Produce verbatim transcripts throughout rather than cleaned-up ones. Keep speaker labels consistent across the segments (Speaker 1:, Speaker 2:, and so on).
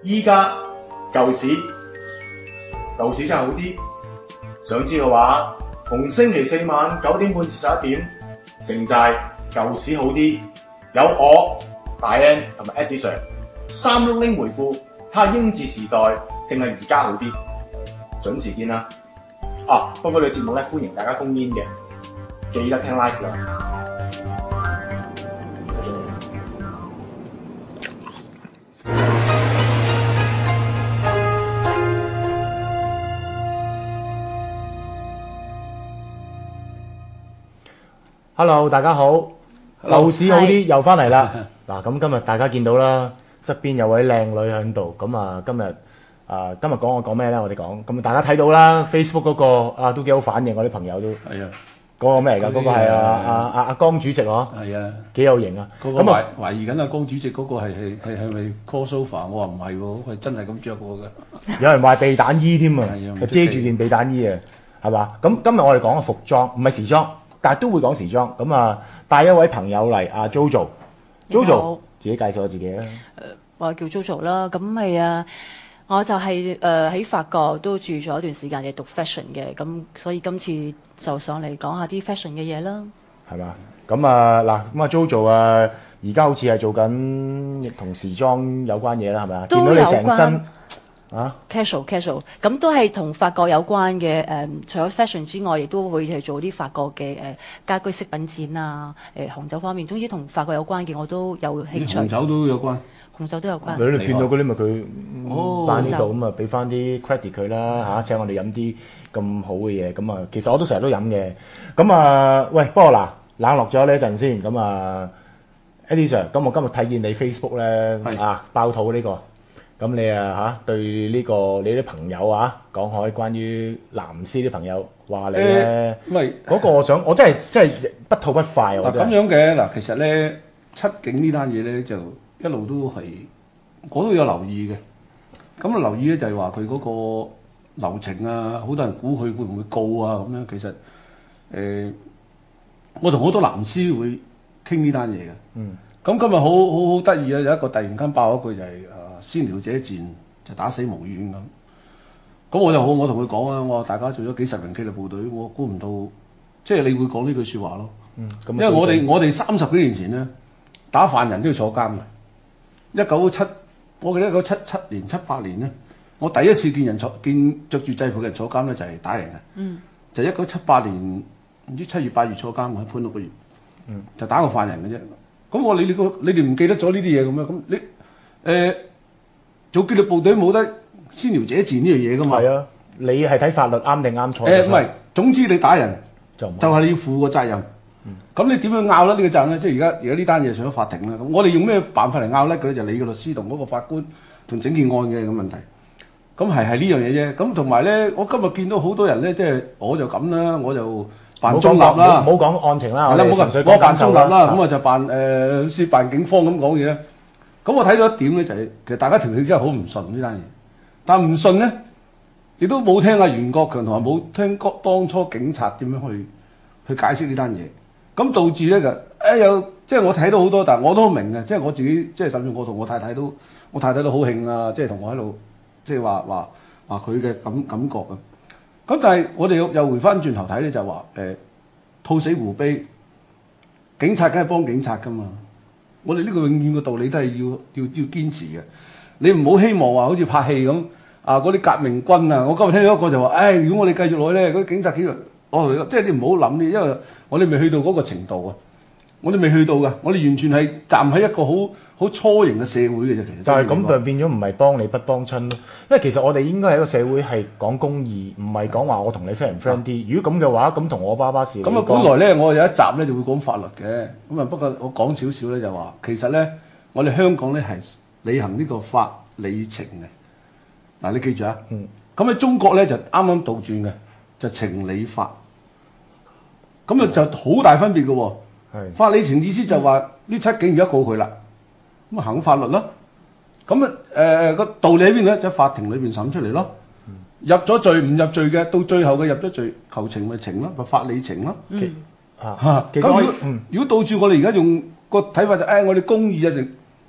Speaker 1: 依家舊市舊市真係好啲。想知嘅話，逢星期四晚九點半至十一點，城寨舊市好啲，有我大 N 同埋 Eddie Sir 三六零回顧，睇下英治時代定係而家好啲，準時見啦。啊，不過呢個節目咧歡迎大家封煙嘅，記得聽 live 啦。Hello， 大家好，舊市好啲又翻嚟啦。嗱，咁今日大家見到啦，側邊有位靚女喺度。咁啊，今日啊，今日講我講咩咧？我哋講咁大家睇到啦 ，Facebook 嗰個啊都幾好反應，我啲朋友都係啊。嗰個咩嚟㗎？嗰個係啊啊啊啊江主席嗬。係啊，幾有型啊！
Speaker 2: 嗰個懷懷疑緊啊江主席嗰個係係係係咪 crossover？我話唔係喎，佢真係咁着過㗎。
Speaker 1: 有人話避彈衣添啊，係遮住件避彈衣啊，係嘛？咁今日我哋講嘅服裝唔係時裝。但係都會講時裝，咁啊帶一位朋友嚟，阿 JoJo，JoJo 自己介紹下自己啦。誒、
Speaker 3: 呃，我叫 JoJo 啦，咁係啊，我就係誒喺法國都住咗一段時間，嘅讀 fashion 嘅，咁所以今次就上嚟講下啲 fashion 嘅嘢啦。係嘛？咁啊嗱，咁啊 JoJo 啊，而家好似係做緊同時裝有關嘢啦，係咪啊？見到你成身。啊 casual casual 咁都係同法國有關嘅誒、嗯，除咗 fashion 之外，亦都會係做啲法國嘅誒、呃、家居飾品展啊，誒、呃、紅酒方面，總之同法國有關嘅我都有興趣。
Speaker 2: 紅酒都有關，
Speaker 3: 紅酒都有關。
Speaker 1: 你哋見到嗰啲咪佢辦呢度咁啊，俾翻啲 credit 佢啦嚇，請我哋飲啲咁好嘅嘢，咁啊其實我都成日都飲嘅。咁啊喂，不過嗱冷落咗呢一陣先，咁啊 Eddie Sir，咁我今日睇見你 Facebook 咧啊爆肚呢、這個。咁你啊嚇對呢個你啲朋友啊講開關於藍絲啲朋友話你咧，唔係嗰個我想我真係真係不吐不快喎。嗱咁
Speaker 2: 樣嘅嗱，其實咧七警呢單嘢咧就一路都係我都有留意嘅。咁啊留意咧就係話佢嗰個流程啊，好多人估佢會唔會告啊咁樣。其實誒、呃，我同好多藍絲會傾呢單嘢嘅。嗯。咁今日好好好得意啊！有一個突然間爆一句就係、是。先撩者賤就打死無怨咁，咁我就好，我同佢講啊，我話大家做咗幾十年紀律部隊，我估唔到，即係你會講呢句説話咯。嗯，因為我哋我哋三十幾年前咧打犯人都要坐監嘅。一九七，我記得一九七七年、七八年咧，我第一次見人坐見着住制服嘅人坐監咧，就係打人嘅。嗯，就一九七八年唔知七月八月坐監，我判六個月。嗯，就打個犯人嘅啫。咁我你你個你哋唔記得咗呢啲嘢咁樣？咁你誒？呃做紀律部隊冇得先撩者賤呢樣嘢噶嘛？係啊，你係睇法律啱定啱錯？誒唔係，總之你打人就就係你要負個責任。咁、嗯、你點樣拗甩呢個責任咧？即係而家而家呢單嘢上咗法庭啦。咁我哋用咩辦法嚟拗甩佢咧？就係、你個律師同嗰個法官同整件案嘅咁問題。咁係係呢樣嘢啫。咁同埋咧，我今日見到好多人咧，即係我就咁啦，我就扮中立啦。唔好講案情啦，係啦，我扮中立啦。咁啊就扮誒好似扮警方咁講嘢咧。咁我睇到一點咧，就係、是、其實大家條氣真係好唔順呢單嘢，但唔順咧，亦都冇聽阿袁國強同埋冇聽當初警察點樣去去解釋呢單嘢，咁導致咧就誒有即係我睇到好多，但係我都明嘅，即係我自己即係甚至我同我太太都我太太都好興啊，即係同我喺度即係話話話佢嘅感感覺啊。咁但係我哋又又回翻轉頭睇咧，就話誒兔死狐悲，警察梗係幫警察噶嘛。我哋呢個永遠嘅道理都係要要要堅持嘅。你唔好希望話好似拍戲咁啊！嗰啲革命軍啊，我今日聽到一個就話，唉、哎，如果我哋繼續落去咧，嗰啲警察紀律，哦，即係你唔好諗呢，因為我哋未去到嗰個程度啊。我哋未去到㗎，我哋完全係站喺一個好好初型嘅社會嘅啫。其實就係咁就變咗唔係幫你不幫親咯。因為其實我哋應該係一個社會係講公義，唔係講話我同你 friend 唔 friend 啲。如果咁嘅話，咁同我爸爸事。咁啊，本來咧我有一集咧就會講法律嘅。咁啊，不過我講少少咧就話，其實咧我哋香港咧係履行呢個法理情嘅。嗱，你記住啊。嗯。咁喺中國咧就啱啱倒轉嘅，就情理法。咁啊就好大分別嘅喎。法理情意思就話呢七警而家告佢啦，咁啊行法律咯。咁啊誒個道理喺邊咧？就喺法庭裏邊審出嚟咯。入咗罪唔入罪嘅，到最後嘅入咗罪，求情咪情咯，咪法理情咯。嗯嚇。咁如果、嗯、如果倒住我哋而家用個睇法就誒、哎，我哋公義啊成，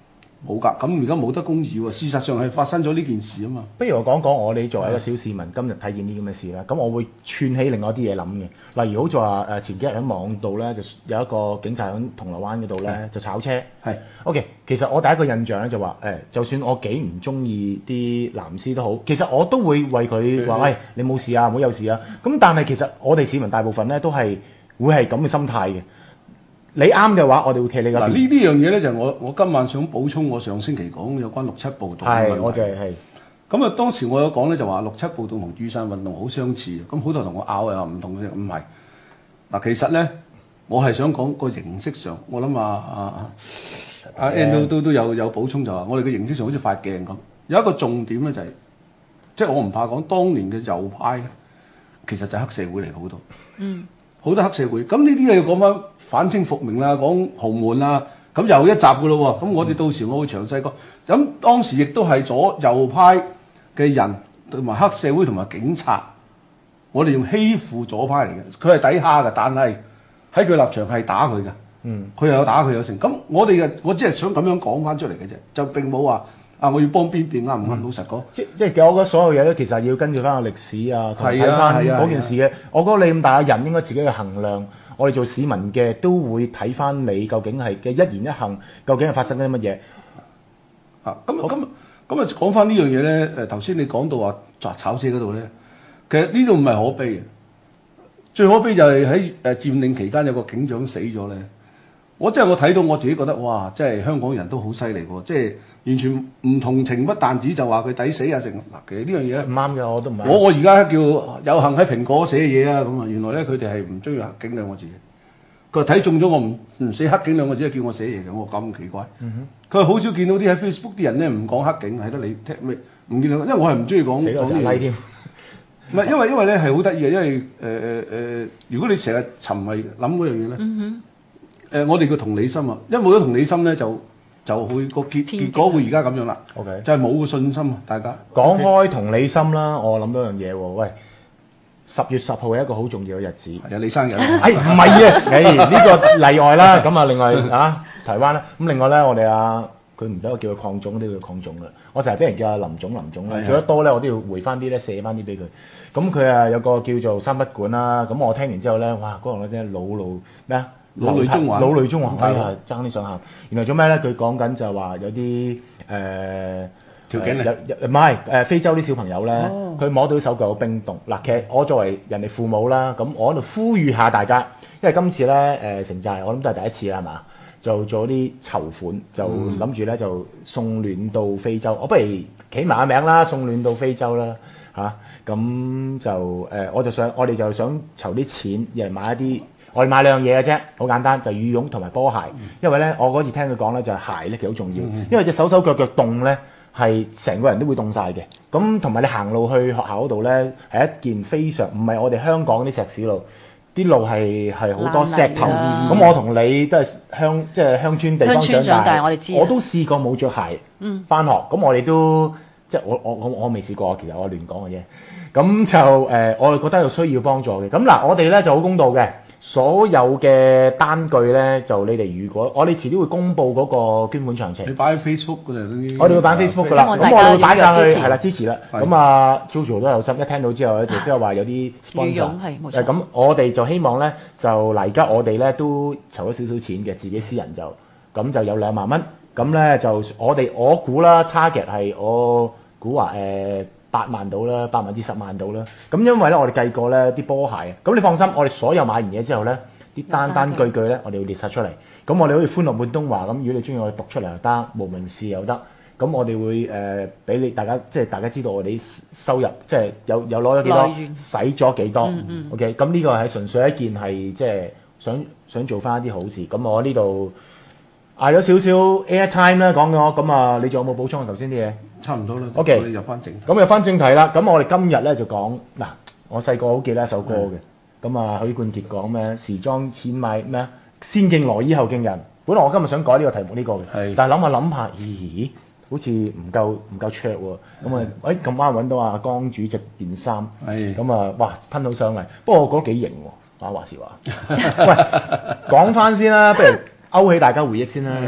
Speaker 2: 冇㗎。咁而家冇得公義喎，事實上係發生咗呢件事啊嘛。
Speaker 1: 不如我講講我哋作為一個小市民，今日睇見啲咁嘅事啦。咁我會串起另外一啲嘢諗嘅，例如好似話誒前幾日喺網度咧，就有一個警察喺銅鑼灣嗰度咧就炒車。
Speaker 2: 係
Speaker 1: OK，其實我第一個印象咧就話誒，就算我幾唔中意啲藍絲都好，其實我都會為佢話喂，你冇事啊，唔好有事啊。咁但係其實我哋市民大部分咧都係會係咁嘅心態嘅。你啱嘅話，我哋會企你嗰邊。
Speaker 2: 嗱呢呢樣嘢咧就係我我今晚想補充我上星期講有關六七暴動嘅問題。
Speaker 1: 係，我就係係。
Speaker 2: 咁啊，當時我有講咧就話六七暴動同雨傘運動好相似，咁好多人同我拗又唔同嘅，唔係。嗱其實咧，我係想講個形式上，我諗啊啊阿 Ann 都都都有有補充就話，我哋嘅形式上好似塊鏡咁，有一個重點咧就係、是，即係我唔怕講，當年嘅右派咧，其實就係黑社會嚟好多。嗯。好多黑社會，咁呢啲嘢要講翻反清復明啦，講洪門啦，咁又一集噶咯喎。咁我哋到時我會詳細講。咁當時亦都係左右派嘅人同埋黑社會同埋警察，我哋用欺負左派嚟嘅，佢係抵蝦嘅，但係喺佢立場係打佢嘅。嗯，佢又有打佢有成。咁我哋嘅我只係想咁樣講翻出嚟嘅啫，就並冇話啊我要幫邊邊啱唔啱？老實講，
Speaker 1: 即即係我覺得所有嘢咧，其實要根據翻個歷史啊，同埋睇翻嗰件事嘅。我覺得你咁大嘅人應該自己去衡量。我哋做市民嘅都會睇翻你究竟係嘅一言一行，究竟係發生緊啲乜嘢
Speaker 2: 啊？咁咁咁啊，講翻呢樣嘢咧。誒頭先你講到話砸炒車嗰度咧，其實呢度唔係可悲嘅，最可悲就係喺誒佔領期間有個警長死咗咧。我真係我睇到我自己覺得哇，即係香港人都好犀利喎！即係完全唔同情，不但止就話佢抵死啊！成嗱，其實呢樣嘢
Speaker 1: 唔啱嘅，我都唔啱。
Speaker 2: 我我而家叫有幸喺蘋果寫嘢啊，咁啊，原來咧佢哋係唔中意黑警兩個字嘅。佢話睇中咗我唔唔寫黑警兩個字，叫我寫嘢嘅。我咁奇怪。佢話好少見到啲喺 Facebook 啲人咧唔講黑警，係得你聽咩？唔見到，因為我係唔中意講
Speaker 1: 死咗成拉添。
Speaker 2: 唔係因為因為咧係好得意嘅，因為誒誒誒，如果你成日沉迷諗嗰樣嘢咧。嗯誒、呃，我哋叫同理心啊，因為冇咗同理心咧，就就會個結結果會而家咁樣啦。
Speaker 1: OK，
Speaker 2: 就係冇個信心啊，大家
Speaker 1: 講開同理心啦，我諗到樣嘢喎，喂，十月十號係一個好重要嘅日子。
Speaker 2: 係啊，你生日。
Speaker 1: 哎，唔係啊，誒呢、這個例外啦。咁啊，另外啊，台灣啦，咁另外咧，我哋啊，佢唔俾我叫佢鄺總，都要鄺總啦。我成日俾人叫阿林總林總啦，叫得多咧，我都要回翻啲咧，寫翻啲俾佢。咁佢啊有個叫做三不管啦。咁我聽完之後咧，哇，嗰個咧老路咩啊？
Speaker 2: 老淚縱橫，
Speaker 1: 老淚縱橫，係啊，爭啲上喊。原來做咩咧？佢講緊就係話有啲誒
Speaker 2: 條件嚟，
Speaker 1: 唔係誒非洲啲小朋友咧，佢、哦、摸到手腳有冰凍。嗱，其實我作為人哋父母啦，咁我喺度呼籲下大家，因為今次咧誒、呃、城寨，我諗都係第一次啦，係嘛？就做啲籌款，就諗住咧就送暖到非洲。我不如起埋個名啦，送暖到非洲啦，嚇、啊。咁就誒、呃，我就想我哋就想籌啲錢，嚟買一啲。我哋買兩樣嘢嘅啫，好簡單，就係、羽絨同埋波鞋。因為咧，我嗰次聽佢講咧，就係、鞋咧其實好重要，嗯、因為隻手手腳腳凍咧，係成個人都會凍晒嘅。咁同埋你行路去學校嗰度咧，係一件非常唔係我哋香港啲石屎路，啲路係係好多石頭。咁我同你都係鄉即係鄉村地方長大，長大我哋知我都試過冇着鞋翻學。咁、嗯、我哋都即係我我我我未試過，其實我亂講嘅啫。咁就誒、呃，我哋覺得有需要幫助嘅。咁嗱，我哋咧就好公道嘅。所有嘅單據咧，就你哋如果我哋遲啲會公布嗰個捐款詳情。
Speaker 2: 你擺喺 Facebook 嗰度，
Speaker 1: 我哋會擺 Facebook 噶啦。咁我哋會擺上去，係啦，支持啦。咁啊 ，Jojo 都有心，一聽到之後咧，就即係話有啲 sponsor。誒，咁我哋就希望咧，就嗱，而家我哋咧都籌咗少少錢嘅，自己私人就咁就有兩萬蚊。咁咧就我哋我估啦 ，target 係我估話誒。八萬到啦，八萬至十萬到啦。咁因為咧，我哋計過咧啲波鞋，咁你放心，我哋所有買完嘢之後咧，啲單單句句咧，我哋會列晒出嚟。咁我哋好似歡樂滿東華咁，如果你中意我哋讀出嚟又得，無名氏又得。咁我哋會誒俾、呃、你大家，即係大家知道我哋收入，即係有有攞咗幾多，使咗幾多。嗯嗯 OK，咁呢個係純粹一件係即係想想做翻一啲好事。咁我呢度嗌咗少少 airtime 啦，講咗。咁啊，你仲有冇補充啊？頭先啲嘢？
Speaker 2: 差唔多啦。
Speaker 1: OK，
Speaker 2: 入翻正。
Speaker 1: 咁入翻正題啦。咁我哋今日咧就講嗱，我細個好記得一首歌嘅。咁啊，許冠傑講咩？時裝錢買咩？先敬羅衣後敬人。本來我今日想改呢個題目呢個嘅，但係諗下諗下，咦，好似唔夠唔夠卓喎。咁啊，誒咁啱揾到阿江主席件衫，咁啊，哇，吞到上嚟。不過我覺得幾型喎，話話時話。喂，講翻先啦，不如勾起大家回憶先啦。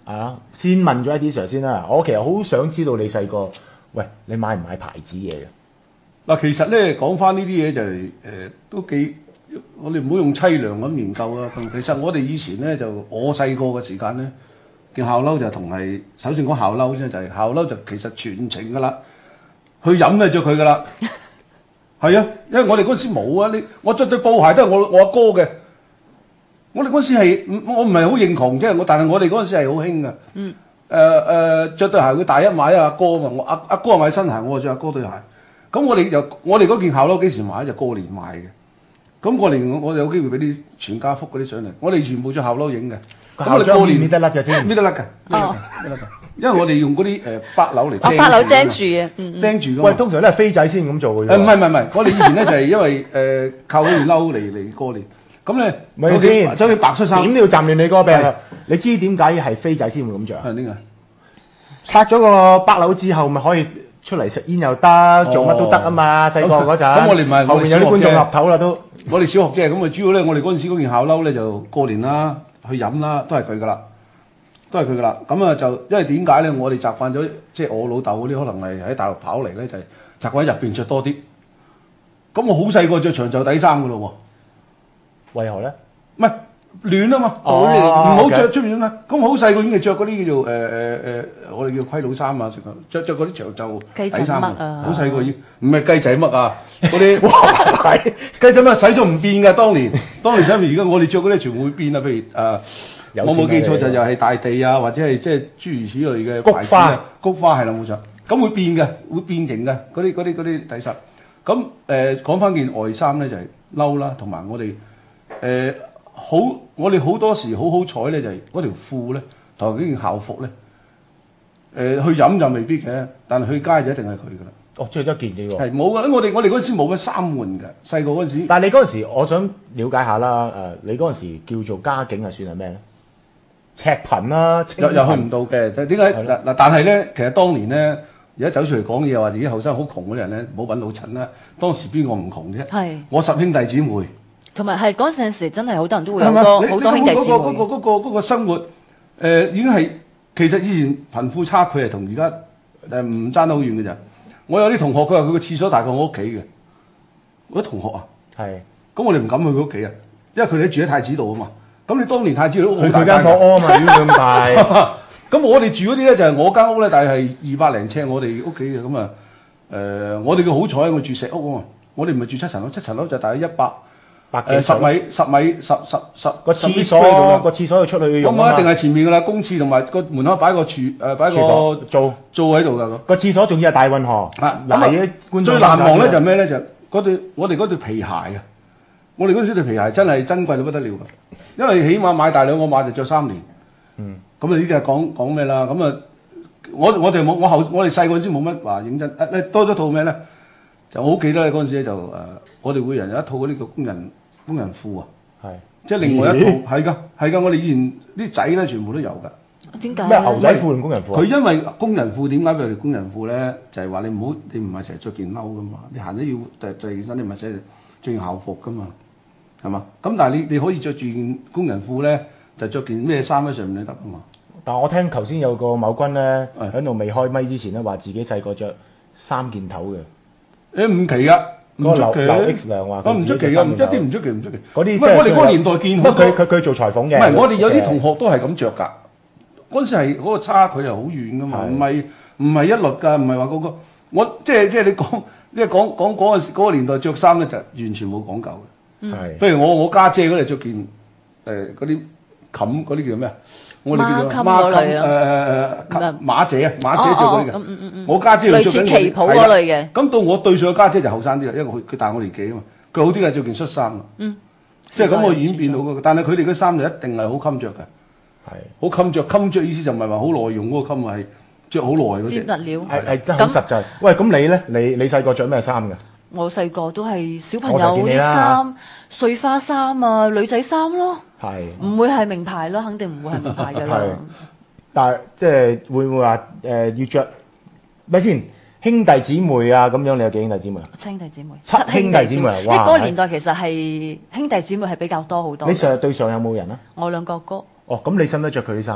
Speaker 1: 啊，先問咗 Eddie Sir 先啦。我其實好想知道你細個，喂，你買唔買牌子嘢嘅？
Speaker 2: 嗱，其實咧講翻呢啲嘢就係、是、誒、呃、都幾，我哋唔好用凄涼咁研究啊。其實我哋以前咧就我細個嘅時間咧，件校褸就同係首先講校褸先，就係、是、校褸就其實全程噶啦，去飲就着佢噶啦。係啊，因為我哋嗰陣時冇啊，你我着對布鞋都係我我阿哥嘅。我哋嗰陣時係我唔係好認同啫，我但係我哋嗰陣時係好興嘅。嗯。誒誒，著對鞋佢大一買阿哥啊嘛，我阿阿哥買新鞋，我著阿哥對鞋。咁我哋就我哋嗰件校褸幾時買？就過年買嘅。咁過年我我有機會俾啲全家福嗰啲上嚟，我哋全部着校褸影嘅。
Speaker 1: 咁我哋過年搣得甩嘅先，
Speaker 2: 搣得甩嘅。哦，搣得甩。因為我哋用嗰啲誒八樓嚟釘。
Speaker 3: 八樓釘住嘅，
Speaker 2: 釘住㗎。
Speaker 1: 喂，通常都係飛仔先咁做嘅。
Speaker 2: 誒唔係唔係唔係，我哋以前咧就係因為誒靠嗰件褸嚟嚟過年。咁咧，
Speaker 1: 咪先，
Speaker 2: 就算白恤衫，
Speaker 1: 點都要暫亂你個病啊！你知點解係飛仔先會咁着？
Speaker 2: 係點解？
Speaker 1: 拆咗個北樓之後，咪可以出嚟食煙又得，做乜都得啊嘛！細個嗰陣，
Speaker 2: 咁我哋唔係
Speaker 1: 後面有啲觀眾岌頭啦都。
Speaker 2: 我哋小學啫，咁啊主要咧，我哋嗰陣時嗰件校褸咧就過年啦，去飲啦，都係佢噶啦，都係佢噶啦。咁啊就因為點解咧？我哋習慣咗，即係我老豆嗰啲可能係喺大陸跑嚟咧，就係習慣喺入邊着多啲。咁我好細個着長袖底衫噶咯喎。為
Speaker 1: 何咧？
Speaker 2: 唔係暖啊嘛，
Speaker 3: 好暖，
Speaker 2: 唔好着出面啦。咁好細個已經係着嗰啲叫做誒誒誒，我哋叫盔佬衫啊，着着嗰啲長袖底衫啊。好細個已經唔係雞仔嘜啊，嗰啲哇雞仔嘜洗咗唔變㗎。當年當年洗而家我哋着嗰啲全部會變啊。譬如誒，我冇記錯就又係大地啊，或者係即係諸如此類嘅
Speaker 1: 菊花，
Speaker 2: 菊花係啦冇錯。咁會變嘅，會變形嘅嗰啲嗰啲嗰啲底衫。咁誒講翻件外衫咧就係褸啦，同埋我哋。誒、呃、好，我哋好多時好好彩咧，就係、是、嗰條褲咧，同埋呢件校服咧，誒、呃、去飲就未必嘅，但係去街就一定係佢噶啦。
Speaker 1: 哦，着得件嘅喎。
Speaker 2: 係冇噶，我哋我哋嗰陣時冇乜衫換嘅，細個嗰陣時。
Speaker 1: 但係你嗰陣時，我想了解下啦，誒、呃，你嗰陣時叫做家境係算係咩咧？赤貧啦，
Speaker 2: 又又去唔到嘅，就點解嗱嗱？但係咧，其實當年咧，而家走出嚟講嘢話自己後生好窮嗰啲人咧，唔好揾老襯啦。當時邊個唔窮啫？係我十兄弟姊妹。
Speaker 3: 同埋係嗰陣時真係好多人都會有好多好多兄弟姊妹。
Speaker 2: 嗰個嗰個嗰個嗰個生活，誒已經係其實以前貧富差距係同而家誒唔爭得好遠嘅咋。我有啲同學佢話佢個廁所大過我屋企嘅，我啲同學啊，係，咁我哋唔敢去佢屋企啊，因為佢哋住喺太子道啊嘛。咁你當年太子道
Speaker 1: 去佢間房屙啊嘛，點咁大？
Speaker 2: 咁我哋住嗰啲咧就係我間屋咧，但係係二百零尺我哋屋企嘅咁啊。誒，我哋嘅好彩，我住石屋啊嘛，我哋唔係住七層樓，七層樓就大概一百。百幾十米十米十十十
Speaker 1: 個廁所個廁所要出去用啊嘛，
Speaker 2: 咁一定係前面噶啦，公廁同埋個門口擺個廚誒擺個做做喺度噶個廁
Speaker 1: 所，仲要係大運河
Speaker 2: 啊！嗱，最難忘咧就咩咧？就嗰對我哋嗰對皮鞋啊！我哋嗰時對皮鞋真係珍貴到不得了噶，因為起碼買大兩個碼就着三年。嗯，咁啊呢啲係講講咩啦？咁啊，我我哋冇我後我哋細個先冇乜話認真誒多咗套咩咧？就我好記得咧嗰陣時咧就誒，我哋會人有一套嗰啲叫工人。工人褲啊，係即係另外一套，係㗎，係㗎。我哋以前啲仔咧全部都有㗎。
Speaker 3: 點解
Speaker 1: 咩牛仔褲同工人褲？
Speaker 2: 佢因為工人褲點解佢哋工人褲咧？就係、是、話你唔好，你唔係成日着件褸㗎嘛，你行都要著著件衫，你唔係成日着件校服㗎嘛，係嘛？咁但係你你可以着住件工人褲咧，就着件咩衫喺上面都得㗎嘛。
Speaker 1: 但係我聽頭先有個某君咧喺度未開咪之前咧話自己細個着三件頭嘅，
Speaker 2: 誒唔奇㗎。
Speaker 1: 嗰個劉劉 X 良話，
Speaker 2: 我唔出奇㗎，一啲唔出奇，唔出奇。
Speaker 1: 嗰啲
Speaker 2: 我哋嗰個年代見好多，
Speaker 1: 佢佢佢做裁縫嘅。
Speaker 2: 唔係，我哋有啲同學都係咁着㗎。嗰陣時係嗰個差距係好遠㗎嘛，唔係唔係一律㗎，唔係話嗰個我即係即係你講，即係講講嗰陣時嗰個年代着衫咧就完全冇講究嘅。係，譬如我我家姐嗰度着件誒嗰啲冚嗰啲叫咩啊？我哋叫做孖襟誒誒誒馬姐啊，馬姐着嗰啲嘅。我家姐
Speaker 3: 類似旗袍嗰類嘅。
Speaker 2: 咁到我對上個家姐就後生啲啦，因為佢佢大我年紀啊嘛。佢好啲係着件恤衫啊。嗯。即係咁我演變到嗰個，但係佢哋嗰衫就一定係好襟着嘅。係。好襟着，襟着意思就唔係話好耐用嗰個襟，係着好耐嗰隻。
Speaker 3: 接物料。
Speaker 1: 係係真係好實際。喂，咁你咧？你你細個着咩衫㗎？
Speaker 3: 我細個都係小朋友啲衫，碎花衫啊，女仔衫咯。係，唔會係名牌咯，肯定唔會係名牌㗎啦。
Speaker 1: 但係即係會唔會話誒要着咩先？兄弟姊妹啊咁樣，你有幾兄弟姊妹啊？
Speaker 3: 七兄弟姊妹，
Speaker 1: 七兄弟姊妹啊！
Speaker 3: 因為嗰個年代其實係兄弟姊妹係比較多好多。
Speaker 1: 你上對上有冇人啊？
Speaker 3: 我兩個哥。
Speaker 1: 哦，咁你使唔使着佢啲衫啊？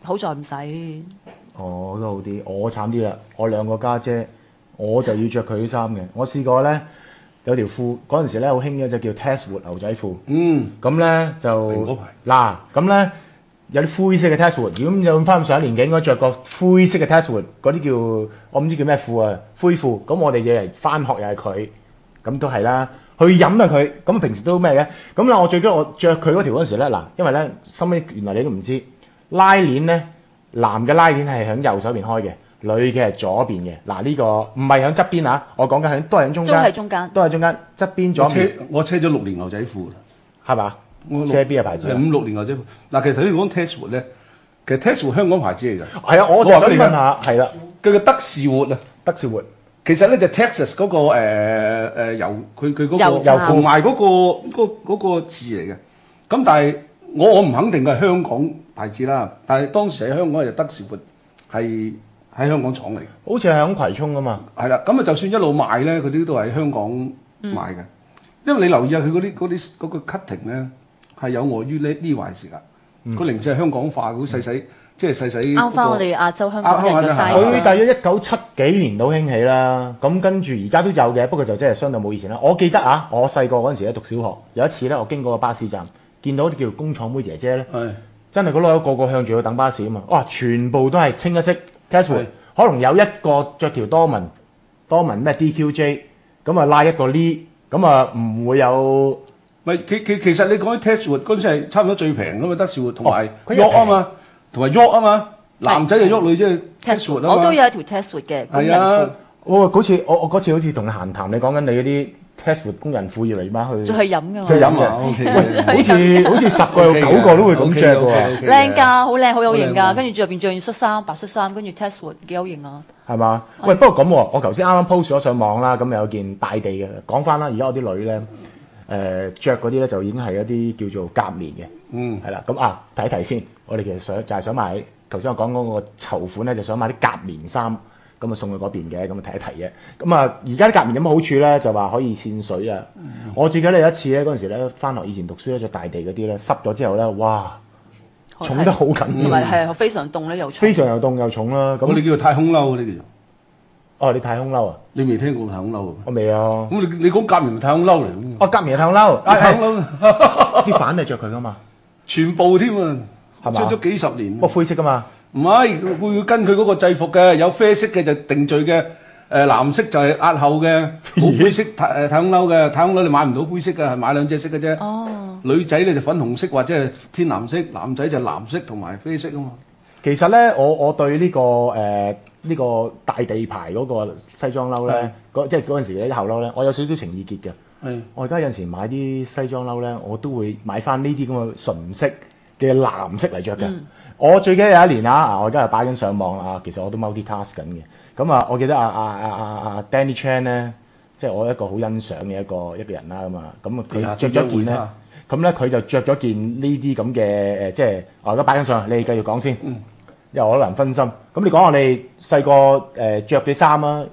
Speaker 3: 好在唔使。
Speaker 1: 哦，都好啲。我慘啲啦，我兩個家姐，我就要着佢啲衫嘅。我試過咧有條褲嗰陣時咧好興嘅就叫 Testwood 牛仔褲。
Speaker 2: 嗯，
Speaker 1: 咁咧就
Speaker 2: 嗰排
Speaker 1: 嗱，咁咧有啲灰色嘅 Testwood，如果有翻咁上一年紀應該着個灰色嘅 Testwood，嗰啲叫我唔知叫咩褲啊，灰褲。咁我哋嘢嚟翻學又係佢，咁都係啦。去飲啊佢，咁平時都咩嘅？咁嗱，我最記得我着佢嗰條嗰陣時咧，嗱，因為咧，收尾原來你都唔知拉鏈咧，男嘅拉鏈係響右手邊開嘅，女嘅係左邊嘅。嗱，呢個唔係響側邊啊，我講緊響都係響中間，
Speaker 3: 都係中間，
Speaker 1: 都係中間側邊左
Speaker 2: 我車
Speaker 1: 邊，
Speaker 2: 我車咗六年牛仔褲啦，
Speaker 1: 係嘛？
Speaker 2: 我
Speaker 1: 車邊嘅牌子啊？
Speaker 2: 係五六年牛仔褲。嗱，其實頭先講 Testwood 咧，其實 Testwood 香港牌子嚟㗎。
Speaker 1: 係啊，我就想問下，係啦，
Speaker 2: 佢嘅德士活啊，
Speaker 1: 德士活。
Speaker 2: 其實咧就 Texas 嗰、個誒誒油，佢佢嗰個
Speaker 3: 油站
Speaker 2: 同埋嗰個嗰嗰、個字嚟嘅。咁但係我我唔肯定佢係香港牌子啦，但係當時喺香港就德士活係喺香港廠嚟嘅。
Speaker 1: 好似係響葵涌啊嘛。
Speaker 2: 係啦，咁啊就算一路賣咧，佢啲都係喺香港賣嘅。嗯、因為你留意下佢嗰啲嗰啲嗰個 cutting 咧係有礙於呢呢壞事㗎。個、嗯、零舍係香港化，好細細。即係細細
Speaker 3: 啱翻我哋亞洲香港人嘅 size。
Speaker 1: 佢大約一九七幾年到興起啦，咁跟住而家都有嘅，不過就真係相對冇以前啦。我記得啊，我細個嗰陣時咧讀小學，有一次咧，我經過個巴士站，見到啲叫工廠妹姐姐咧，
Speaker 2: 係
Speaker 1: 真係嗰度個個向住去等巴士啊嘛，哇！全部都係清一色 Testwood，可能有一個着條多紋多紋咩 D Q J， 咁啊拉一個 Lee， 咁啊唔會有。
Speaker 2: 咪其其其實你講起 Testwood 嗰陣時係差唔多最平㗎嘛，德士活同埋 York 啊嘛。同埋 York 啊嘛，男仔就 York，女仔 Testwood 啊嘛。
Speaker 3: 我都有一條 Testwood 嘅工人褲。
Speaker 2: 係啊，
Speaker 1: 我嗰次我我嗰次好似同你閒談，你講緊你嗰啲 Testwood 工人褲要嚟買去。
Speaker 3: 再去飲㗎嘛。
Speaker 1: 再飲嘅。喂，好似好似十個有九個都會咁着喎。
Speaker 3: 靚㗎，好靚，好有型㗎。跟住入邊着件恤衫，白恤衫，跟住 Testwood 幾有型啊。
Speaker 1: 係嘛？喂，不過咁喎，我頭先啱啱 post 咗上網啦，咁有件大地嘅，講翻啦，而家我啲女咧。誒著嗰啲咧就已經係一啲叫做夾棉嘅，
Speaker 2: 嗯，
Speaker 1: 係啦，咁啊睇一睇先，我哋其實想就係想買頭先我講嗰個籌款咧，就想買啲夾棉衫，咁啊送去嗰邊嘅，咁啊提一提嘅，咁啊而家啲夾棉有乜好處咧？就話可以線水啊！嗯、我最記得有一次咧，嗰陣時咧翻學以前讀書咧着大地嗰啲咧濕咗之後咧，哇，重得好緊，
Speaker 3: 同埋係非常凍咧又重，
Speaker 1: 非常又凍又重啦。咁
Speaker 2: 我哋叫做太空褸嗰啲叫做。
Speaker 1: 哦，你太空褸啊？
Speaker 2: 你未聽過太空褸啊？
Speaker 1: 我未啊。
Speaker 2: 咁你你講夾棉太空褸嚟？
Speaker 1: 哦，夾棉係太空褸，
Speaker 2: 太空褸
Speaker 1: 啲反係着佢噶嘛？
Speaker 2: 全部添啊，
Speaker 1: 係嘛？
Speaker 2: 着咗幾十年。
Speaker 1: 不過灰色噶嘛？
Speaker 2: 唔係，會跟佢嗰個制服嘅，有啡色嘅就定罪嘅，誒藍色就係壓後嘅，冇灰色太誒太空褸嘅，太空褸你買唔到灰色嘅，係買兩隻色嘅啫。
Speaker 3: 哦。
Speaker 2: 女仔咧就粉紅色或者係天藍色，男仔就藍色同埋啡色啊嘛。
Speaker 1: 其實咧，我我對呢個誒。呢個大地牌嗰個西裝褸咧，即係嗰陣時啲後褸咧，我有少少情意結嘅。
Speaker 2: 係，
Speaker 1: 我而家有陣時買啲西裝褸咧，我都會買翻呢啲咁嘅純色嘅藍色嚟着嘅。嗯、我最記得有一年啊，我而家係擺緊上網啊，其實我都 multi-task 緊嘅。咁啊，我記得啊啊啊啊啊 Danny Chan 咧，即係我一個好欣賞嘅一個一個人啦咁啊。咁啊，佢着咗件咧，咁咧佢就着咗件呢啲咁嘅誒，即係我而家擺緊上，你繼續講先。嗯因為我可能分心，咁你講下你細個誒著啲衫啊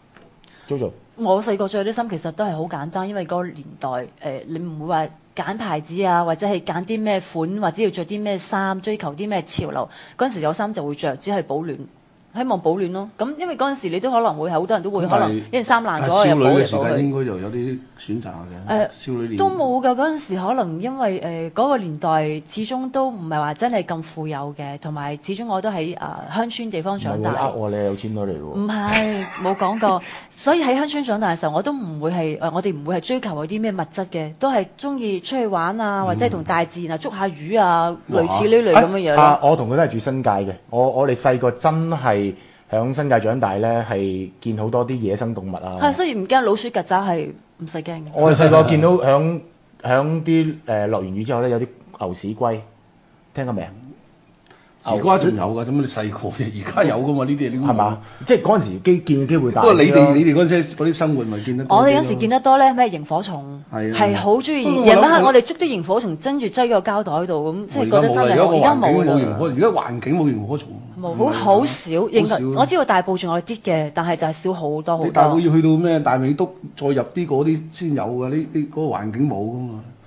Speaker 1: ，Jojo。
Speaker 3: 我細個着啲衫其實都係好簡單，因為嗰個年代誒、呃，你唔會話揀牌子啊，或者係揀啲咩款，或者要着啲咩衫，追求啲咩潮流。嗰陣時有衫就會着，只係保暖，希望保暖咯。咁因為嗰陣時你都可能會好多人都會可能一件衫爛咗又補嚟補去。少女嘅時間
Speaker 2: 應該就有啲選擇嘅。誒、呃，少女年
Speaker 3: 都冇㗎。嗰陣時可能因為誒嗰、呃嗰個年代始終都唔係話真係咁富有嘅，同埋始終我都喺誒、呃、鄉村地方長大。
Speaker 1: 呃我你係有錢女嚟喎。
Speaker 3: 唔係冇講過，所以喺鄉村長大嘅時候，我都唔會係誒、呃，我哋唔會係追求嗰啲咩物質嘅，都係中意出去玩啊，或者係同大自然啊捉下魚啊，嗯、類似呢類咁嘅嘢。
Speaker 1: 啊，我同佢都係住新界嘅，我我哋細個真係。響新界長大咧，係見好多啲野生動物啊！
Speaker 3: 係，雖然唔驚老鼠、曱甴，係唔使驚嘅。
Speaker 1: 我哋細個見到響響啲誒落完雨之後咧，有啲牛屎龜，聽過未啊？
Speaker 2: 時瓜仲有㗎，咁你細個啫，而家有㗎嘛？呢啲係
Speaker 1: 嘛？即係嗰陣時機見嘅機會大。
Speaker 2: 不過你哋你哋嗰陣時嗰啲生活咪見得多？
Speaker 3: 我哋嗰時見得多咧，咩螢火蟲係好中意。夜晚黑我哋捉啲螢火蟲，跟住擠個膠袋度咁，即係覺得真係。而家冇啦。
Speaker 2: 而家環境冇螢火蟲。
Speaker 3: 冇，好好少。我知道大埔仲有啲嘅，但係就係少好多好多。
Speaker 2: 你大埔要去到咩大美督再入啲嗰啲先有㗎，呢啲嗰個環境冇㗎嘛。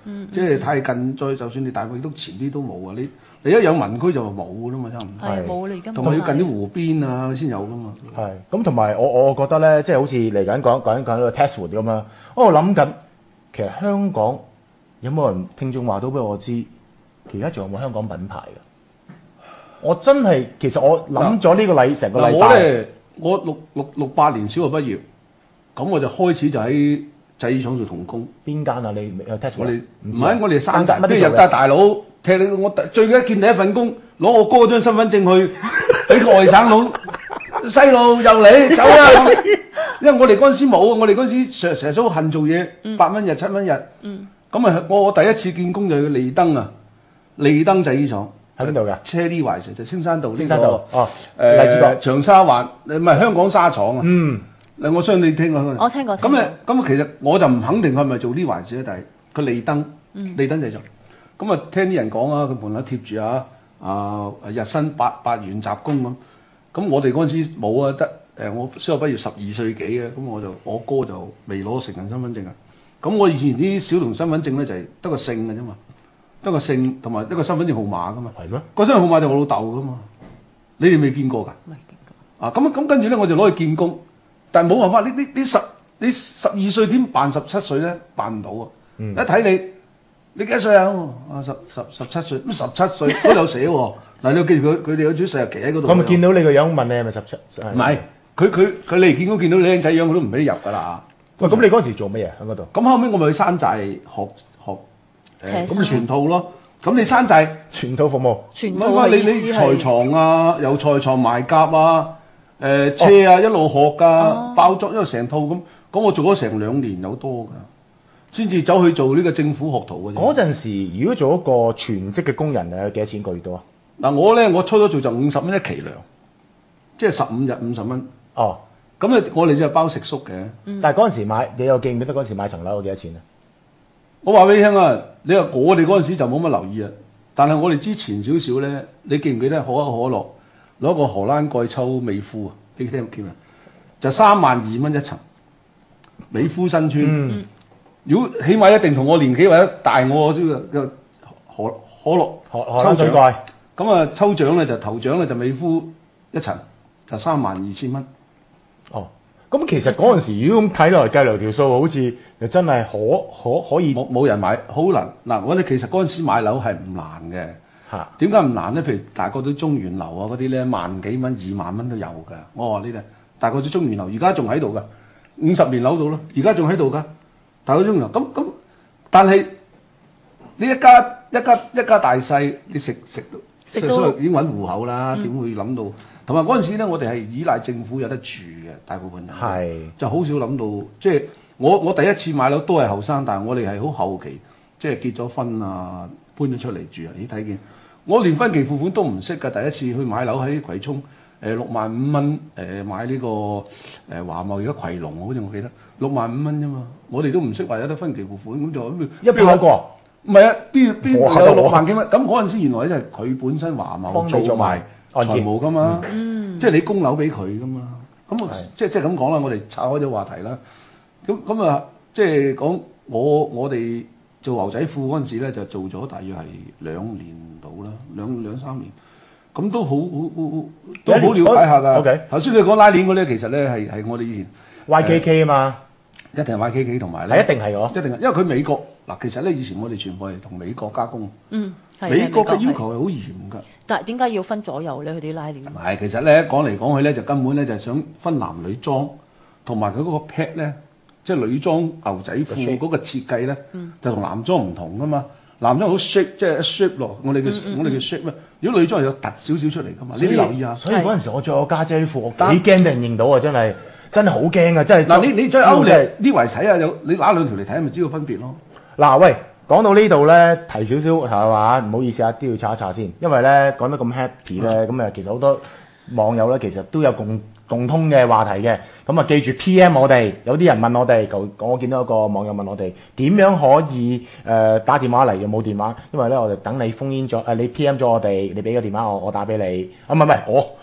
Speaker 3: 嗯
Speaker 2: 即係太近，再就算你大埔都前啲都冇啊！你你一有民區就冇噶啦嘛，差唔多。
Speaker 3: 係冇啦，而家
Speaker 2: 同埋要近啲湖邊啊先有噶嘛。
Speaker 1: 係咁，同埋我我覺得咧，即係好似嚟緊講講緊講呢個 Testwood 咁啦。我諗緊，其實香港有冇人聽眾話到俾我知，其實仲有冇香港品牌嘅？我真係其實我諗咗呢個禮成個禮拜。
Speaker 2: 我咧，我六六六八年小學畢業，咁我就開始就喺製衣廠做童工。
Speaker 1: 邊間啊？你有 Testwood？
Speaker 2: 我哋
Speaker 1: 唔
Speaker 2: 唔係我哋山寨，
Speaker 1: 乜
Speaker 2: 跟住入帶大佬踢你，我最記得見第一份工，攞我哥張身份證去俾個外省佬，細路又嚟走啦！因為我哋嗰陣時冇，我哋嗰陣時成成日都恨做嘢，八蚊日七蚊日。咁啊，我我第一次見工就去利登啊，利登製衣廠
Speaker 1: 喺邊度㗎？
Speaker 2: 車厘懷石就青山道呢
Speaker 1: 青山道
Speaker 2: 個
Speaker 1: 哦，荔枝角
Speaker 2: 誒長沙灣，唔係香港紗廠啊。
Speaker 1: 嗯，
Speaker 2: 我相信你聽過。
Speaker 3: 我聽過。聽過
Speaker 2: 咁啊，咁啊，其實我就唔肯定佢係咪做呢環事咧，但係佢利登，利登製作。咁啊，聽啲人講啊，佢門口貼住啊，啊日薪八八元雜工咁。咁我哋嗰陣時冇啊，得誒我小學畢業十二歲幾啊，咁我就我哥就未攞成人身份證啊。咁我以前啲小童身份證咧就係得個姓嘅啫嘛，得個姓同埋一個身份證號碼噶嘛。
Speaker 1: 係咩？
Speaker 2: 個身份證號碼就我老豆噶嘛。你哋未見過㗎？
Speaker 3: 未見過。
Speaker 2: 啊，咁咁跟住咧我就攞去見工。但係冇辦法，你你你十你十二歲點辦十七歲咧？辦唔到啊！
Speaker 1: 嗯、
Speaker 2: 一睇你，你幾多歲啊？啊，十十十七歲，咁十七歲都有寫喎。嗱，你要記住佢佢哋有張細日期喺嗰度。
Speaker 1: 佢咪見到你個樣問你係咪十七？
Speaker 2: 唔係，佢佢佢嚟見工見到你靚仔樣，佢都唔俾你入㗎啦。
Speaker 1: 喂，咁你嗰陣時做乜嘢喺嗰度？
Speaker 2: 咁後尾我咪去山寨學學誒咁全套咯。咁你山寨
Speaker 1: 全套服務，
Speaker 3: 全套
Speaker 2: 唔係你
Speaker 3: 嘅意思
Speaker 2: 你裁床啊，有裁床埋甲啊。誒、呃、車啊，一路學㗎，
Speaker 3: 哦、
Speaker 2: 包裝，因為成套咁，咁我做咗成兩年有多㗎，先至走去做呢個政府學徒嘅。
Speaker 1: 嗰陣時，如果做一個全職嘅工人啊，幾多錢個月到啊？
Speaker 2: 嗱，我咧我初初做就五十蚊一期糧，即係十五日五十蚊。
Speaker 1: 哦，
Speaker 2: 咁咧我哋就係包食宿嘅。
Speaker 3: 嗯、
Speaker 1: 但係嗰陣時買，你又記唔記得嗰陣時買層樓幾多錢啊？
Speaker 2: 我話俾你聽啊，你話我哋嗰陣時就冇乜留意啊，但係我哋之前少少咧，你記唔記得可口可樂？攞個荷蘭蓋抽美孚啊！你聽唔聽啊？就三萬二蚊一層，美孚新村。
Speaker 1: 嗯、
Speaker 2: 如果起碼一定同我年紀或者大我少嘅可可樂
Speaker 1: 荷荷蘭水蓋。
Speaker 2: 咁啊，抽獎咧就頭獎咧就美孚一層，就三萬二千蚊。
Speaker 1: 哦，咁其實嗰陣時如果咁睇落嚟計落條數，好似又真係可可可以
Speaker 2: 冇冇人買，好難嗱。我哋其實嗰陣時買樓係唔難嘅。點解唔難咧？譬如大個啲中原樓啊嗰啲咧，萬幾蚊、二萬蚊都有㗎。我話呢啲大個啲中原樓，而家仲喺度㗎，五十年樓度咯，而家仲喺度㗎。大個中原樓咁咁，但係你一家一家一家大細，你食食食所以已經揾戶口啦，點、嗯、會諗到？同埋嗰陣時咧，我哋係依賴政府有得住嘅，大部分人係就好少諗到。即係我我第一次買樓都係後生，但係我哋係好後期，即係結咗婚啊，搬咗出嚟住啊，你睇見。我連分期付款都唔識㗎，第一次去買樓喺葵涌，誒六萬五蚊誒買呢、這個誒、呃、華茂而家葵龍，好似我記得六萬五蚊啫嘛，我哋都唔識話有得分期付款，咁就
Speaker 1: 一票過，唔
Speaker 2: 係啊，邊邊有六萬幾蚊？咁嗰陣時原來咧就係佢本身華茂做埋財務㗎嘛，嗯、即係你供樓俾佢㗎嘛，咁即係即係咁講啦，我哋拆開咗話題啦，咁咁啊，即係講我我哋。做牛仔褲嗰陣時咧，就做咗大約係兩年到啦，兩兩三年，咁都好好好都好了解下㗎。
Speaker 1: OK，
Speaker 2: 頭先你講拉鏈嗰啲，其實咧係係我哋以前
Speaker 1: Y K K 啊嘛，
Speaker 2: 一定係 Y K K 同埋咧，
Speaker 1: 係一定係我，
Speaker 2: 一定係，因為佢美國嗱，其實咧以前我哋全部係同美國加工，
Speaker 3: 嗯，
Speaker 2: 美國嘅要求係好嚴㗎。
Speaker 3: 但係點解要分左右咧？佢啲拉鏈
Speaker 2: 唔係，其實咧講嚟講去咧，就根本咧就係想分男女裝，同埋佢嗰個 pad 咧。即係女裝牛仔褲嗰個設計咧，嗯、就同男裝唔同噶嘛。男裝好 shape，即係一 shape 落，我哋嘅、嗯嗯、我哋嘅 shape 咩？如果女裝係有突少少出嚟噶嘛，你留意下。所以嗰陣時我着我家姐啲褲，我幾驚俾人認到啊！真係真係好驚啊！真係。嗱，你你真係歐力呢圍睇下有，你拿兩條嚟睇，咪知道分別咯。嗱，
Speaker 1: 喂，講到呢度咧，提少少係嘛？唔好意思啊，都要查一查先，因為咧講得咁 happy 咧，咁誒、嗯、其實好多網友咧其實都有共共通嘅話題嘅，咁啊記住 P M 我哋，有啲人問我哋，我見到一個網友問我哋點樣可以誒、呃、打電話嚟又冇電話，因為咧我哋等你封煙咗，誒、呃、你 P M 咗我哋，你俾個電話我，我打俾你，啊唔係唔係我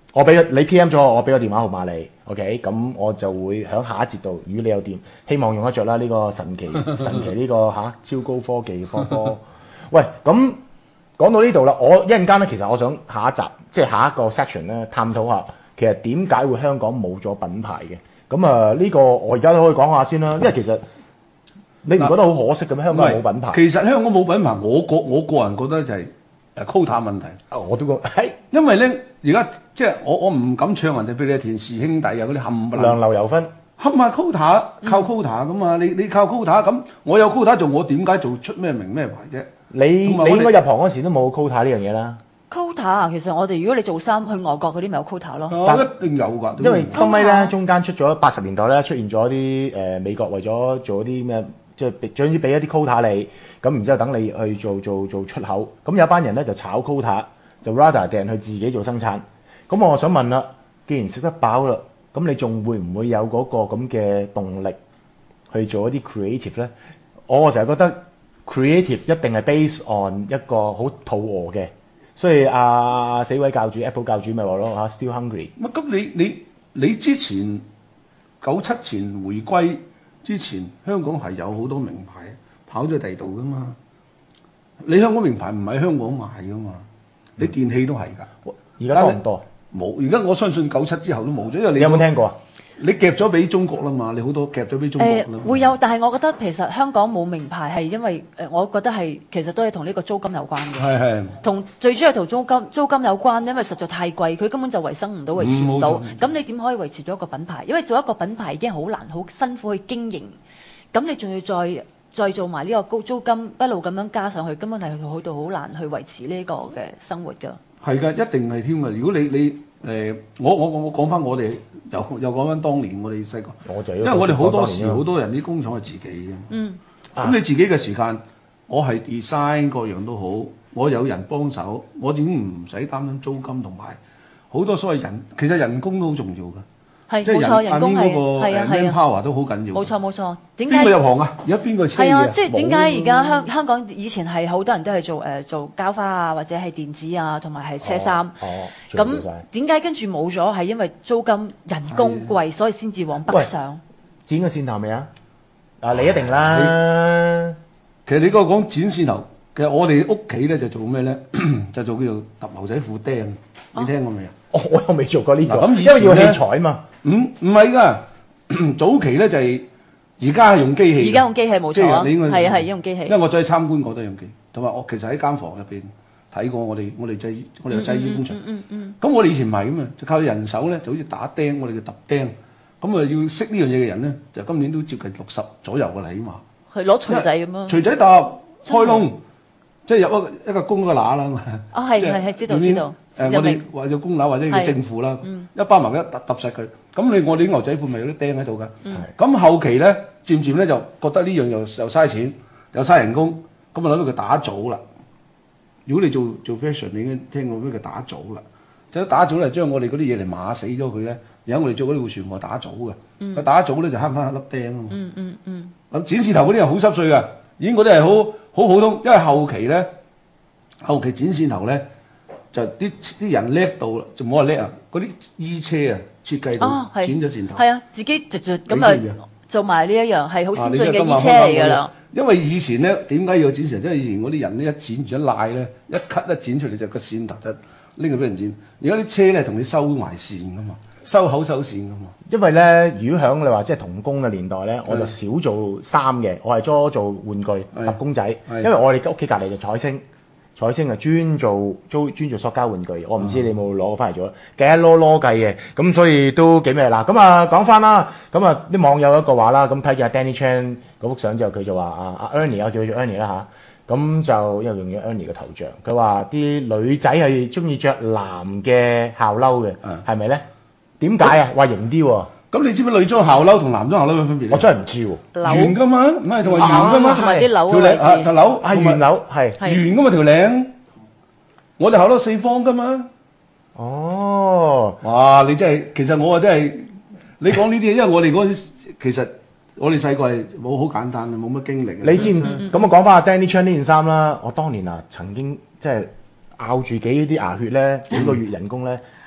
Speaker 1: 我俾你 P M 咗我，我俾個電話號碼你 ，OK，咁我就會喺下一節度，如果你有電，希望用得着啦呢、呢個神奇神奇呢、呢個嚇、啊、超高科技嘅波波。喂，咁講到呢度啦，我一陣間咧，其實我想下一集即係下一個 section 咧，探討下其實點解會香港冇咗品牌嘅。咁啊，呢個我而家都可以講下先啦，因為其實你唔覺得好可惜嘅咩？香港冇品牌。
Speaker 2: 其實香港冇品牌，我個我個人覺得就係誒 quota 問題。
Speaker 1: 啊，我都覺係，
Speaker 2: 因為咧而家即係我我唔敢唱人哋，譬如你田氏兄弟啊嗰啲冚唪唥
Speaker 1: 量流有分，
Speaker 2: 冚下 quota 靠 quota 咁嘛，你你靠 quota 咁，我有 quota 做，我點解做出咩名咩牌啫？
Speaker 1: 你你應該入行嗰時都冇 quota 呢樣嘢啦。
Speaker 3: quota 啊，其實我哋如果你做衫去外國嗰啲咪有 quota 咯。
Speaker 2: 但一定有㗎，
Speaker 1: 因為後尾咧中間出咗八十年代咧出現咗啲誒美國為咗做啲咩，即係總之俾一啲 quota 你，咁然之後等你去做做做出口，咁有班人咧就炒 quota，就 rather 訂去自己做生產。咁我想問啦，既然食得飽啦，咁你仲會唔會有嗰個咁嘅動力去做一啲 creative 咧？我成日覺得 creative 一定係 based on 一個好肚餓嘅。所以阿、啊、死位教主 Apple 教主咪話咯嚇 ，still hungry。
Speaker 2: 乜咁你你你之前九七前回歸之前，香港係有好多名牌跑咗第度噶嘛？你香港名牌唔喺香港賣噶嘛？你電器都係㗎。
Speaker 1: 而家多唔多？
Speaker 2: 冇，而家我相信九七之後都冇咗，因為你，
Speaker 1: 你有冇聽過啊？
Speaker 2: 你夾咗俾中國啦嘛，你好多夾咗俾中國啦、
Speaker 3: 呃。會有，但係我覺得其實香港冇名牌係因為誒、呃，我覺得係其實都係同呢個租金有關嘅。係係。同最主要同租金租金有關，因為實在太貴，佢根本就維生唔到，維持唔到。咁、嗯、你點可以維持咗一個品牌？因為做一個品牌已經好難，好辛苦去經營。咁你仲要再再做埋呢個高租金，一路咁樣加上去，根本係去到好難去維持呢個嘅生活㗎。
Speaker 2: 係㗎，一定係添㗎。如果你你誒、呃，我我我講翻我哋。又又講翻當年我哋細個，因為我哋好多時好多人啲工廠係自己嘅。嗯，咁你自己嘅時間，我係 design 各樣都好，我有人幫手，我已經唔使擔心租金同埋好多所謂人，其實人工都好重要㗎。
Speaker 3: 係冇錯，人工係係啊係啊
Speaker 2: ，manpower 都好緊要。
Speaker 3: 冇錯冇錯，點解
Speaker 2: 邊個入行啊？而家邊個車嘅？
Speaker 3: 係啊，即係點解而家香香港以前係好多人都係做誒、呃、做膠花啊，或者係電子啊，同埋係車衫。哦，咁點解跟住冇咗？係因為租金人工貴，所以先至往北上。
Speaker 1: 剪個線頭未啊？啊，你一定啦。
Speaker 2: 其實你嗰個講剪線頭，其實我哋屋企咧就做咩咧？就做叫做揼牛仔褲釘。你聽過未啊？
Speaker 1: 哦，我又未做過呢個，
Speaker 2: 咁
Speaker 1: 因為要器材啊嘛。
Speaker 2: 唔唔係㗎，早期咧就係而家係用機器。
Speaker 3: 而家用機器冇錯啊，係啊係用機器。
Speaker 2: 因為我再去參觀過都用機，同埋我其實喺間房入邊睇過我哋我哋製我哋有製衣工場。嗯嗯嗯。咁我哋以前唔係咁啊，就靠人手咧，就好似打釘，我哋叫揼釘。咁啊要識呢樣嘢嘅人咧，就今年都接近六十左右㗎啦，起碼。
Speaker 3: 係攞錘仔咁樣。
Speaker 2: 錘仔揼開窿，即係入一個一個公一個乸啦。
Speaker 3: 哦係係係知道知道。
Speaker 2: 誒，我哋或者公乸或者叫政府啦，一包埋一揼揼實佢。咁你我哋啲牛仔褲咪有啲釘喺度㗎。咁後期咧，漸漸咧就覺得呢樣又又嘥錢，又嘥人工，咁啊諗到佢打組啦。如果你做做 fashion，你已經聽過咩叫打組啦？就打組咧，將我哋嗰啲嘢嚟碼死咗佢咧。而家我哋做嗰啲會全部打組嘅。佢打組咧就慳翻一粒釘啊嘛。嗯嗯嗯。咁剪線頭嗰啲係好濕碎㗎，已經嗰啲係好好普通，因為後期咧，後期剪線頭咧。就啲啲人叻到啦，就冇話叻啊！嗰啲衣車啊，設計到剪咗線頭，
Speaker 3: 係啊，自己直接咁啊做埋呢一樣係好先進嘅衣車嚟㗎啦。
Speaker 2: 因為以前咧點解要剪線頭？因為以前嗰啲人咧一剪住一拉咧，一 cut 一剪出嚟就個線頭就拎去俾人剪。而家啲車咧同你收埋線㗎嘛，收口收線㗎嘛。
Speaker 1: 因為咧，如果響你話即係童工嘅年代咧，我就少做衫嘅，我係多做玩具揼公仔，因為我哋屋企隔離就彩星。彩星係專做租專做塑膠玩具，我唔知你有冇攞過翻嚟做啦，幾多籮籮計嘅，咁所以都幾咩啦。咁啊講翻啦，咁啊啲網友一個話啦，咁睇見阿 Danny Chan 嗰幅相之後，佢就話啊阿 Ernie 啊叫佢做 Ernie 啦嚇，咁就因為用咗 Ernie 嘅頭像，佢話啲女仔係中意着藍嘅校褸嘅，係咪咧？點解啊？話型啲喎。咁
Speaker 2: 你知唔知女裝校褸同男裝校褸有分別咧？
Speaker 1: 我真係唔知喎。
Speaker 2: 圓噶嘛，唔係同埋圓噶嘛，
Speaker 3: 同埋啲紐
Speaker 2: 條領啊條紐
Speaker 1: 係圓紐係
Speaker 2: 圓噶嘛條領。我哋校褸四方噶嘛。
Speaker 1: 哦，
Speaker 2: 哇！你真係，其實我啊真係，你講呢啲嘢，因為我哋嗰陣其實我哋細個係冇好簡單嘅，冇乜經歷。
Speaker 1: 你知唔？咁我講翻阿 Danny Chan 呢件衫啦，我當年啊曾經即係咬住幾啲牙血咧，幾個月人工咧。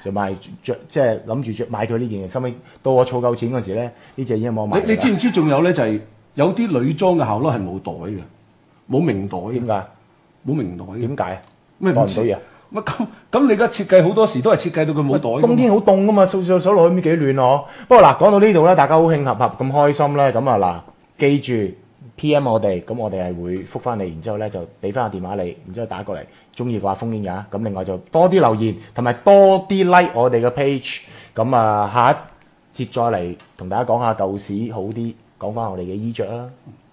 Speaker 1: 就買着，即係諗住着買佢呢件嘢。收尾到我儲夠錢嗰時咧，呢隻已經冇買。
Speaker 2: 你你知唔知仲有咧？就係、是、有啲女裝嘅校褸係冇袋嘅，冇明袋嘅。
Speaker 1: 點解？
Speaker 2: 冇明袋嘅。
Speaker 1: 點解啊？
Speaker 2: 咩唔到嘢？乜咁咁？你而家設計好多時都係設計到佢冇袋。
Speaker 1: 冬天好凍噶嘛，掃掃手落去幾暖哦。不過嗱，講到呢度咧，大家好慶合合咁開心咧，咁啊嗱，記住 P M 我哋，咁我哋係會覆翻你，然之後咧就俾翻個電話你，然之後打過嚟，中意嘅話封煙㗎。咁另外就多啲留言，同埋多啲 like 我哋嘅 page。咁啊，下一節再嚟同大家講下舊時好啲，講翻我哋嘅衣着啦。